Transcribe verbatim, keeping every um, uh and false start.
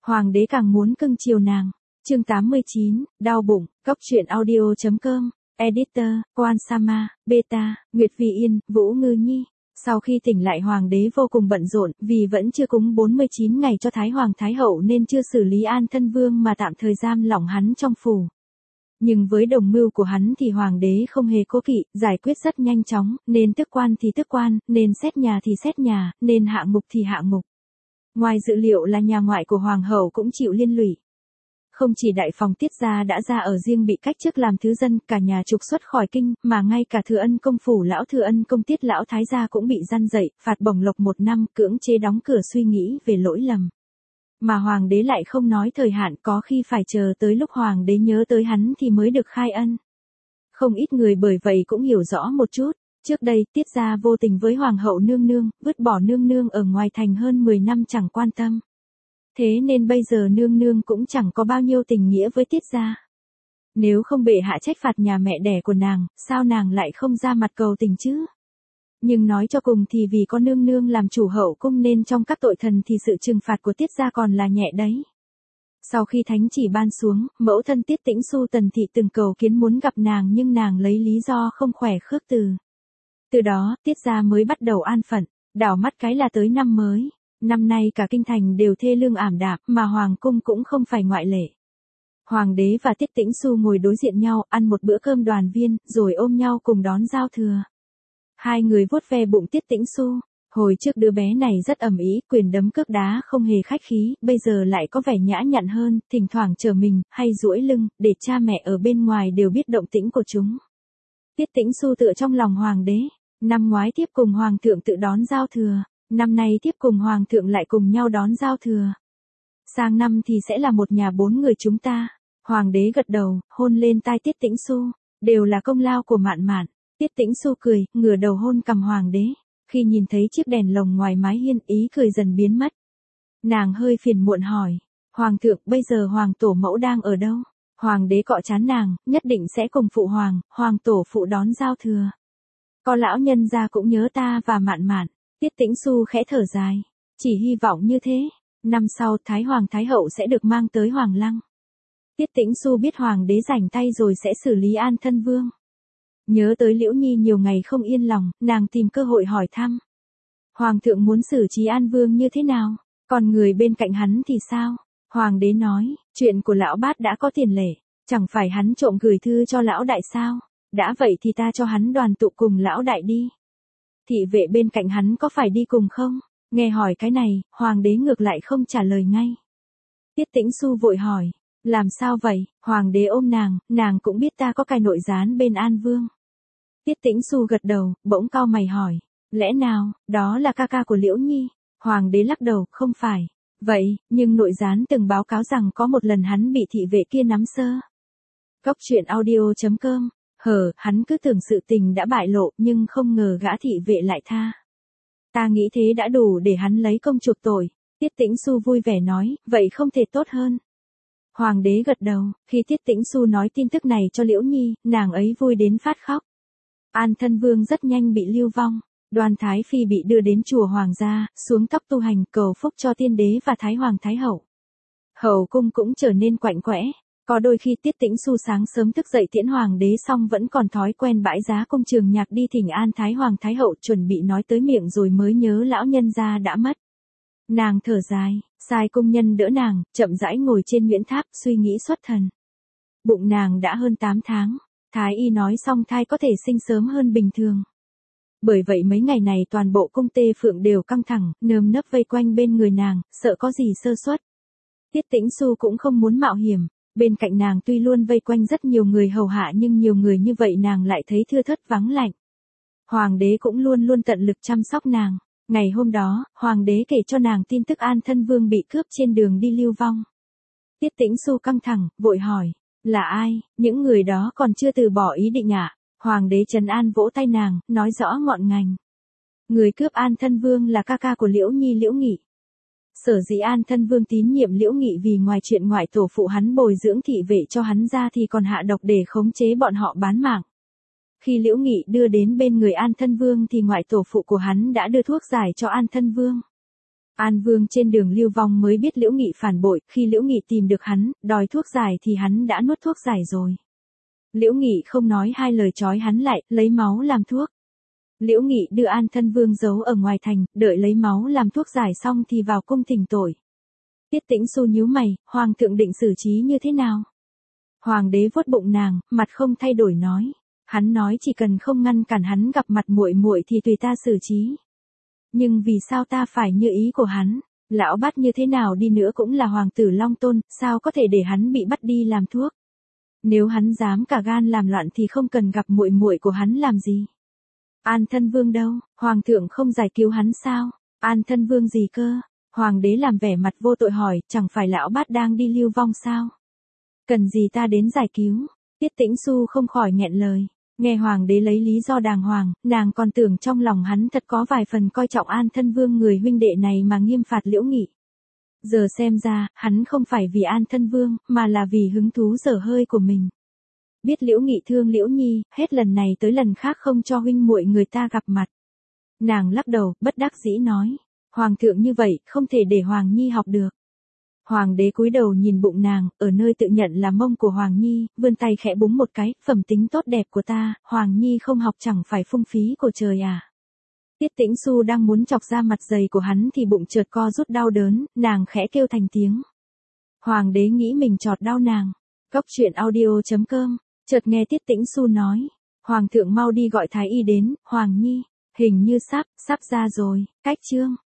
Hoàng đế càng muốn cưng chiều nàng. Chương tám mươi chín, đau bụng, Cóc truyện audio.com, Editor, Quan Sama, Beta, Nguyệt Vi Yên, Vũ Ngư Nhi. Sau khi tỉnh lại hoàng đế vô cùng bận rộn, vì vẫn chưa cúng bốn mươi chín ngày cho Thái Hoàng Thái Hậu nên chưa xử lý An Thân Vương mà tạm thời giam lỏng hắn trong phủ. Nhưng với đồng mưu của hắn thì hoàng đế không hề cố kỵ, giải quyết rất nhanh chóng, nên tước quan thì tước quan, nên xét nhà thì xét nhà, nên hạ ngục thì hạ ngục. Ngoài dự liệu là nhà ngoại của hoàng hậu cũng chịu liên lụy. Không chỉ đại phòng Tiết gia đã ra ở riêng bị cách chức làm thứ dân, cả nhà trục xuất khỏi kinh, mà ngay cả Thừa Ân công phủ lão Thừa Ân công Tiết lão thái gia cũng bị gian dậy, phạt bổng lộc một năm, cưỡng chế đóng cửa suy nghĩ về lỗi lầm. Mà hoàng đế lại không nói thời hạn, có khi phải chờ tới lúc hoàng đế nhớ tới hắn thì mới được khai ân. Không ít người bởi vậy cũng hiểu rõ một chút. Trước đây, Tiết gia vô tình với hoàng hậu nương nương, vứt bỏ nương nương ở ngoài thành hơn mười năm chẳng quan tâm. Thế nên bây giờ nương nương cũng chẳng có bao nhiêu tình nghĩa với Tiết gia. Nếu không bệ hạ trách phạt nhà mẹ đẻ của nàng, sao nàng lại không ra mặt cầu tình chứ? Nhưng nói cho cùng thì vì có nương nương làm chủ hậu cung nên trong các tội thần thì sự trừng phạt của Tiết gia còn là nhẹ đấy. Sau khi thánh chỉ ban xuống, mẫu thân Tiết Tĩnh Xu Tần thị từng cầu kiến muốn gặp nàng nhưng nàng lấy lý do không khỏe khước từ. Từ đó, Tiết gia mới bắt đầu an phận, đảo mắt cái là tới năm mới. Năm nay cả kinh thành đều thê lương ảm đạm, mà hoàng cung cũng không phải ngoại lệ. Hoàng đế và Tiết Tĩnh Xu ngồi đối diện nhau, ăn một bữa cơm đoàn viên, rồi ôm nhau cùng đón giao thừa. Hai người vuốt ve bụng Tiết Tĩnh Xu. Hồi trước đứa bé này rất ầm ĩ, quyền đấm cước đá không hề khách khí, bây giờ lại có vẻ nhã nhặn hơn, thỉnh thoảng trở mình, hay duỗi lưng, để cha mẹ ở bên ngoài đều biết động tĩnh của chúng. Tiết Tĩnh Xu tựa trong lòng hoàng đế. Năm ngoái tiếp cùng hoàng thượng tự đón giao thừa. Năm nay tiếp cùng hoàng thượng lại cùng nhau đón giao thừa. Sang năm thì sẽ là một nhà bốn người chúng ta. Hoàng đế gật đầu, hôn lên tai Tiết Tĩnh Xu. Đều là công lao của Mạn Mạn. Tiết Tĩnh Xu cười, ngửa đầu hôn cằm hoàng đế. Khi nhìn thấy chiếc đèn lồng ngoài mái hiên, ý cười dần biến mất. Nàng hơi phiền muộn hỏi. Hoàng thượng, bây giờ hoàng tổ mẫu đang ở đâu? Hoàng đế cọ trán nàng, nhất định sẽ cùng phụ hoàng, hoàng tổ phụ đón giao thừa. Có lão nhân gia cũng nhớ ta và Mạn Mạn. Tiết Tĩnh Xu khẽ thở dài. Chỉ hy vọng như thế. Năm sau Thái Hoàng Thái Hậu sẽ được mang tới Hoàng Lăng. Tiết Tĩnh Xu biết hoàng đế rảnh tay rồi sẽ xử lý An Thân Vương. Nhớ tới Liễu Nhi nhiều ngày không yên lòng, nàng tìm cơ hội hỏi thăm. Hoàng thượng muốn xử trí An Vương như thế nào? Còn người bên cạnh hắn thì sao? Hoàng đế nói, chuyện của lão bát đã có tiền lệ. Chẳng phải hắn trộm gửi thư cho lão đại sao? Đã vậy thì ta cho hắn đoàn tụ cùng lão đại đi. Thị vệ bên cạnh hắn có phải đi cùng không? Nghe hỏi cái này, hoàng đế ngược lại không trả lời ngay. Tiết Tĩnh Xu vội hỏi, làm sao vậy? Hoàng đế ôm nàng, nàng cũng biết ta có cài nội gián bên An Vương. Tiết Tĩnh Xu gật đầu, bỗng cau mày hỏi, lẽ nào, đó là ca ca của Liễu Nhi? Hoàng đế lắc đầu, không phải. Vậy, nhưng nội gián từng báo cáo rằng có một lần hắn bị thị vệ kia nắm sơ. Cóc truyện audio.com. Hờ, hắn cứ tưởng sự tình đã bại lộ, nhưng không ngờ gã thị vệ lại tha. Ta nghĩ thế đã đủ để hắn lấy công chuộc tội. Tiết Tĩnh Xu vui vẻ nói, vậy không thể tốt hơn. Hoàng đế gật đầu, khi Tiết Tĩnh Xu nói tin tức này cho Liễu Nhi, nàng ấy vui đến phát khóc. An Thân Vương rất nhanh bị lưu vong. Đoan Thái Phi bị đưa đến chùa Hoàng gia, xuống tóc tu hành cầu phúc cho tiên đế và Thái Hoàng Thái Hậu. Hậu cung cũng trở nên quạnh quẽ. Có đôi khi Tiết Tĩnh Xu sáng sớm thức dậy tiễn hoàng đế xong vẫn còn thói quen bãi giá công trường nhạc đi thỉnh an Thái Hoàng Thái Hậu, chuẩn bị nói tới miệng rồi mới nhớ lão nhân gia đã mất. Nàng thở dài, sai công nhân đỡ nàng, chậm rãi ngồi trên nguyễn tháp, suy nghĩ xuất thần. Bụng nàng đã hơn tám tháng, Thái y nói song thai có thể sinh sớm hơn bình thường. Bởi vậy mấy ngày này toàn bộ cung Tê Phượng đều căng thẳng, nơm nớp vây quanh bên người nàng, sợ có gì sơ suất. Tiết Tĩnh Xu cũng không muốn mạo hiểm. Bên cạnh nàng tuy luôn vây quanh rất nhiều người hầu hạ nhưng nhiều người như vậy nàng lại thấy thưa thớt vắng lạnh. Hoàng đế cũng luôn luôn tận lực chăm sóc nàng. Ngày hôm đó, hoàng đế kể cho nàng tin tức An Thân Vương bị cướp trên đường đi lưu vong. Tiết Tĩnh Xu căng thẳng, vội hỏi, là ai? Những người đó còn chưa từ bỏ ý định ạ. À? Hoàng đế trấn an vỗ tay nàng, nói rõ ngọn ngành. Người cướp An Thân Vương là ca ca của Liễu Nhi Liễu Nghị. Sở dĩ An Thân Vương tín nhiệm Liễu Nghị vì ngoài chuyện ngoại tổ phụ hắn bồi dưỡng thị vệ cho hắn ra thì còn hạ độc để khống chế bọn họ bán mạng. Khi Liễu Nghị đưa đến bên người An Thân Vương thì ngoại tổ phụ của hắn đã đưa thuốc giải cho An Thân Vương. An Vương trên đường lưu vong mới biết Liễu Nghị phản bội, khi Liễu Nghị tìm được hắn, đòi thuốc giải thì hắn đã nuốt thuốc giải rồi. Liễu Nghị không nói hai lời trói hắn lại, lấy máu làm thuốc. Liễu Nghị đưa An Thân Vương giấu ở ngoài thành, đợi lấy máu làm thuốc giải xong thì vào cung thỉnh tội. Tiết Tĩnh Xu nhíu mày, hoàng thượng định xử trí như thế nào? Hoàng đế vuốt bụng nàng, mặt không thay đổi nói. Hắn nói chỉ cần không ngăn cản hắn gặp mặt muội muội thì tùy ta xử trí. Nhưng vì sao ta phải như ý của hắn? Lão Bát như thế nào đi nữa cũng là hoàng tử Long Tôn, sao có thể để hắn bị bắt đi làm thuốc? Nếu hắn dám cả gan làm loạn thì không cần gặp muội muội của hắn làm gì? An Thân Vương đâu? Hoàng thượng không giải cứu hắn sao? An Thân Vương gì cơ? Hoàng đế làm vẻ mặt vô tội hỏi, chẳng phải lão Bát đang đi lưu vong sao? Cần gì ta đến giải cứu? Tiết Tĩnh Xu không khỏi nghẹn lời. Nghe hoàng đế lấy lý do đàng hoàng, nàng còn tưởng trong lòng hắn thật có vài phần coi trọng An Thân Vương người huynh đệ này mà nghiêm phạt Liễu Nghị. Giờ xem ra, hắn không phải vì An Thân Vương, mà là vì hứng thú dở hơi của mình. Biết Liễu Nghị thương Liễu Nhi, hết lần này tới lần khác không cho huynh muội người ta gặp mặt. Nàng lắc đầu, bất đắc dĩ nói, hoàng thượng như vậy, không thể để Hoàng Nhi học được. Hoàng đế cúi đầu nhìn bụng nàng, ở nơi tự nhận là mông của Hoàng Nhi, vươn tay khẽ búng một cái, phẩm tính tốt đẹp của ta, Hoàng Nhi không học chẳng phải phung phí của trời à. Tiết Tĩnh Xu đang muốn chọc ra mặt dày của hắn thì bụng chợt co rút đau đớn, nàng khẽ kêu thành tiếng. Hoàng đế nghĩ mình chọt đau nàng. Cốc truyện audio chấm com, chợt nghe Tiết Tĩnh Xu nói, Hoàng thượng mau đi gọi thái y đến, Hoàng Nhi, hình như sắp, sắp ra rồi, cách chương.